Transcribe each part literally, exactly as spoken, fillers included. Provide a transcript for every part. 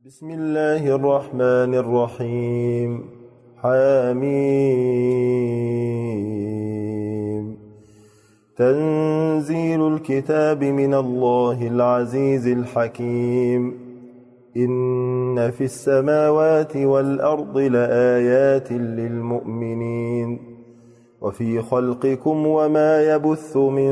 بسم الله الرحمن الرحيم. حميم. تنزيل الكتاب من الله العزيز الحكيم. إن في السماوات والأرض لآيات للمؤمنين وفي خلقكم وما يبث من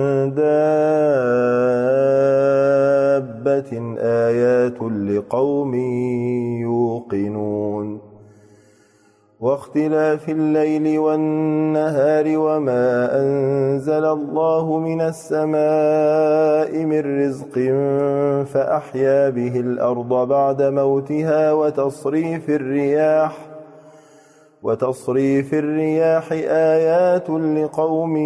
دابة آيات لقوم يوقنون. واختلاف الليل والنهار وما أنزل الله من السماء من رزق فأحيا به الأرض بعد موتها وتصريف الرياح وتصريف الرياح آيات لقوم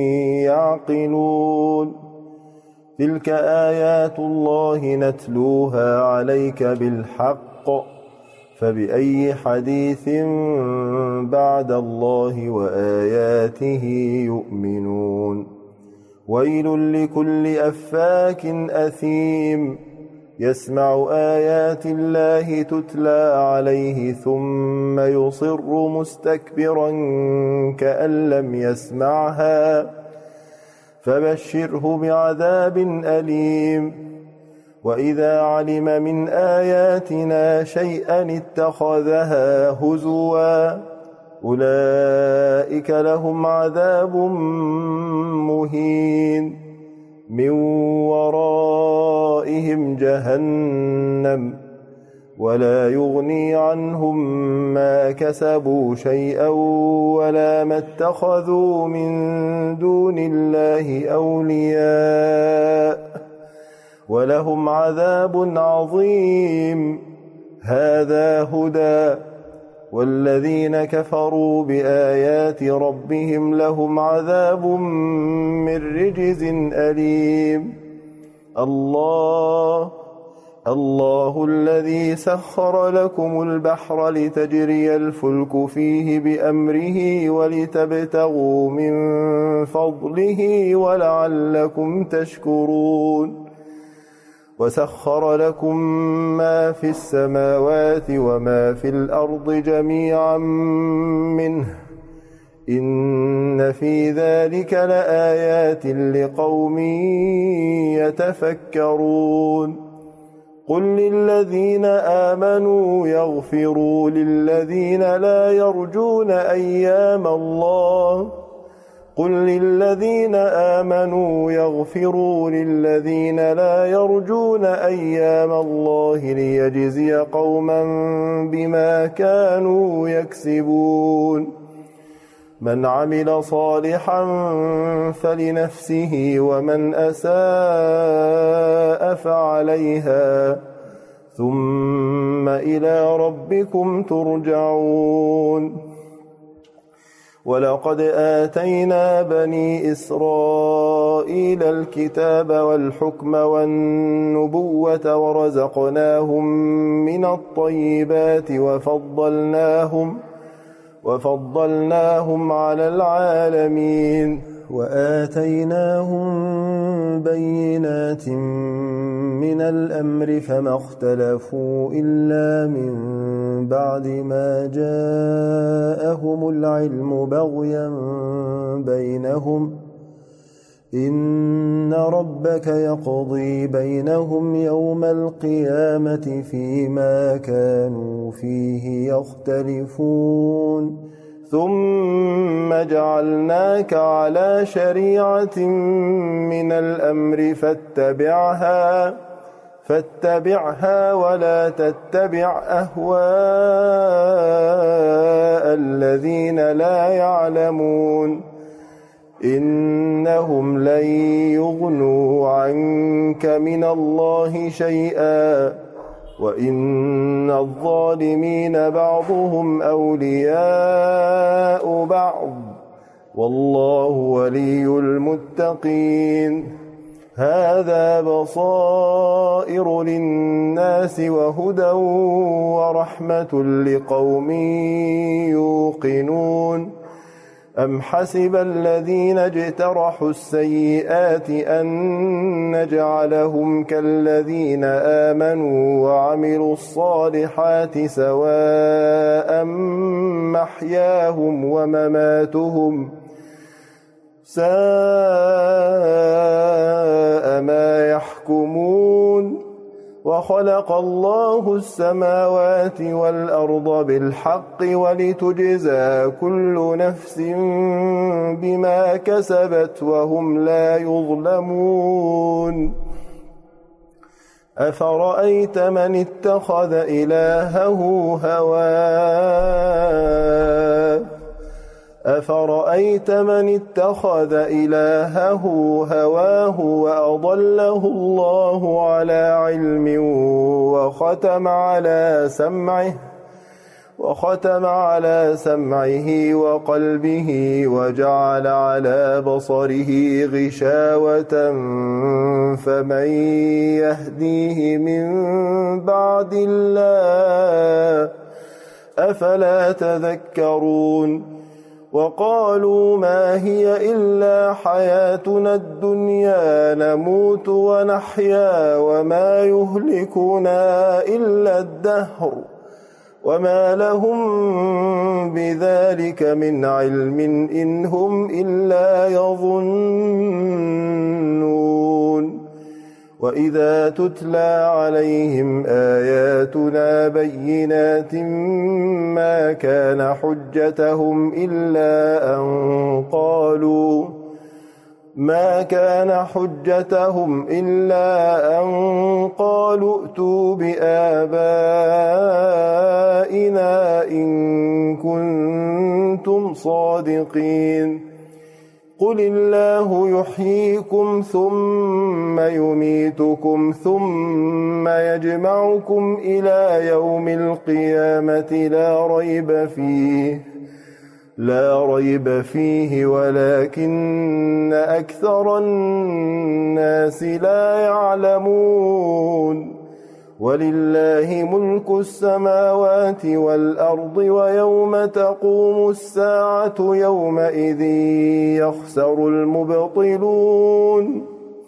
يعقلون. تلك آيات الله نتلوها عليك بالحق فبأي حديث بعد الله وآياته يؤمنون. ويل لكل أفاك أثيم يسمع آيات الله تتلى عليه ثم يصر مستكبرا كأن لم يسمعها فبشره بعذاب أليم. وإذا علم من آياتنا شيئا اتخذها هزوا أولئك لهم عذاب مهين من ورائهم جهنم ولا يغني عنهم ما كسبوا شيئا ولا ما اتخذوا من دون الله أولياء ولهم عذاب عظيم. هذا هدى والذين كفروا بآيات ربهم لهم عذاب من رجز أليم. الله الله الذي سخر لكم البحر لتجري الفلك فيه بأمره ولتبتغوا من فضله ولعلكم تشكرون. وسخر لكم ما في السماوات وما في الأرض جميعا منه إن في ذلك لآيات لقوم يتفكرون. قل للذين آمنوا يغفروا للذين لا يرجون أيام الله قل للذين آمنوا يغفروا للذين لا يرجون أيام الله ليجزي قوما بما كانوا يكسبون. من عمل صالحا فلنفسه ومن أساء فعليها ثم إلى ربكم ترجعون. ولقد آتينا بني إسرائيل الكتاب والحكم والنبوة ورزقناهم من الطيبات وفضلناهم وفضلناهم على العالمين. وآتيناهم بينات من الأمر فما اختلفوا إلا من بعد ما جاءهم العلم بغيا بينهم إن ربك يقضي بينهم يوم القيامة فيما كانوا فيه يختلفون. ثم جعلناك على شريعة من الأمر فاتبعها فاتبعها ولا تتبع أهواء الذين لا يعلمون إنهم لن يغنوا عنك من الله شيئا وإن الظالمين بعضهم أولياء بعض والله ولي المتقين. هذا بصائر للناس وهدى ورحمة لقوم يوقنون. أم حسب الذين اجترحوا السيئات أن نجعلهم كالذين آمنوا وعملوا الصالحات سواء محياهم ومماتهم ساء ما يحكمون وخلق الله السماوات والأرض بالحق ولتجزى كل نفس بما كسبت وهم لا يظلمون أفرأيت من اتخذ إلهه هواه أفرأيت من اتخذ إلهه هواه وأضله الله على علم وختم على سمعه وختم على سمعه وقلبه وجعل على بصره غشاوة فمن يهديه من بعد الله أفلا تذكرون وقالوا ما هي إلا حياتنا الدنيا نموت ونحيا وما يهلكنا إلا الدهر وما لهم بذلك من علم إن هم إلا يظنون وإذا تتلى عليهم آياتنا بينات ما كان حجتهم إلا أن قالوا ما كان حجتهم إلا أن قالوا ائتوا بآبائنا إن كنتم صادقين قل الله يحييكم ثم يميتكم ثم يجمعكم إلى يوم القيامة لا ريب فيه لا ريب فيه ولكن أكثر الناس لا يعلمون ولله ملك السماوات والأرض ويوم تقوم الساعة يومئذ يخسر المبطلون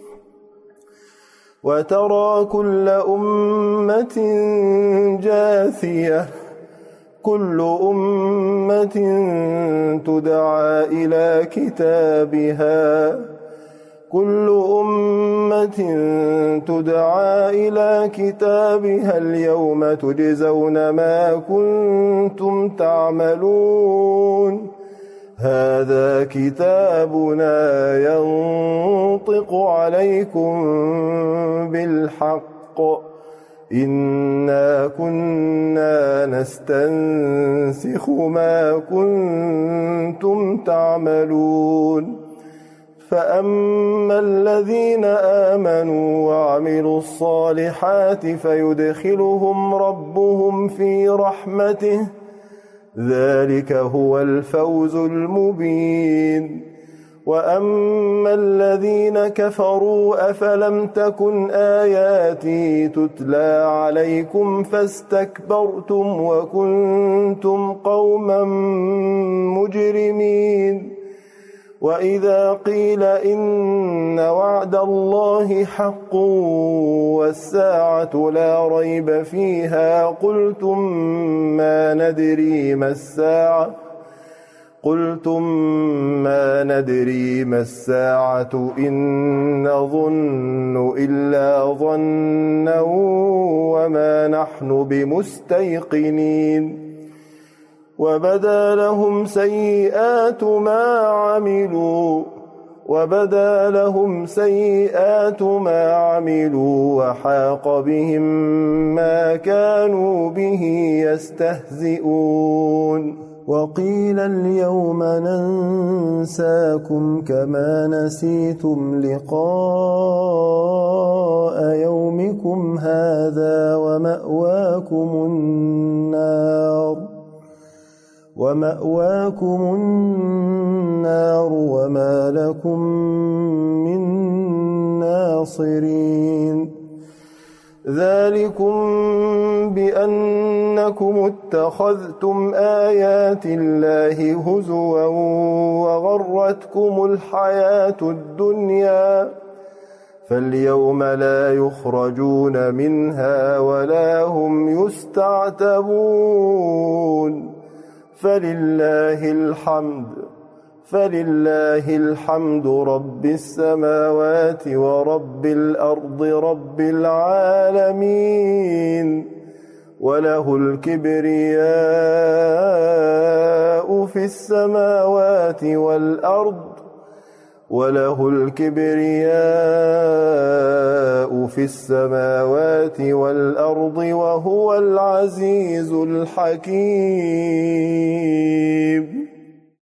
وترى كل أمة جاثية كل أمة تدعى إلى كتابها كل أمة تدعى إلى كتابها اليوم تجزون ما كنتم تعملون هذا كتابنا ينطق عليكم بالحق إنا كنا نستنسخ ما كنتم تعملون فأما الذين آمنوا وعملوا الصالحات فيدخلهم ربهم في رحمته ذلك هو الفوز المبين وأما الذين كفروا أفلم تكن آياتي تتلى عليكم فاستكبرتم وكنتم قوما مجرمين وإذا قيل إن وعد الله حق والساعة لا ريب فيها قلتم ما ندري ما الساعة قلتم ما ندري ما الساعة إن نظن إلا ظنا وما نحن بمستيقنين وبدا لهم سيئات ما عملوا وبدا لهم سيئات ما عملوا وحاق بهم ما كانوا به يستهزئون وقيل اليوم ننساكم كما نسيتم لقاء يومكم هذا ومأواكم النار ومأواكم النار وما لكم من ناصرين ذلكم بأنكم إنكم اتخذتم آيات الله هزوا وغرتكم الحياة الدنيا فاليوم لا يخرجون منها ولا هم يستعتبون فلله الحمد فلله الحمد رب السماوات ورب الأرض رب العالمين وله الكبرياء في السماوات والأرض وله الكبرياء في السماوات والأرض وهو العزيز الحكيم.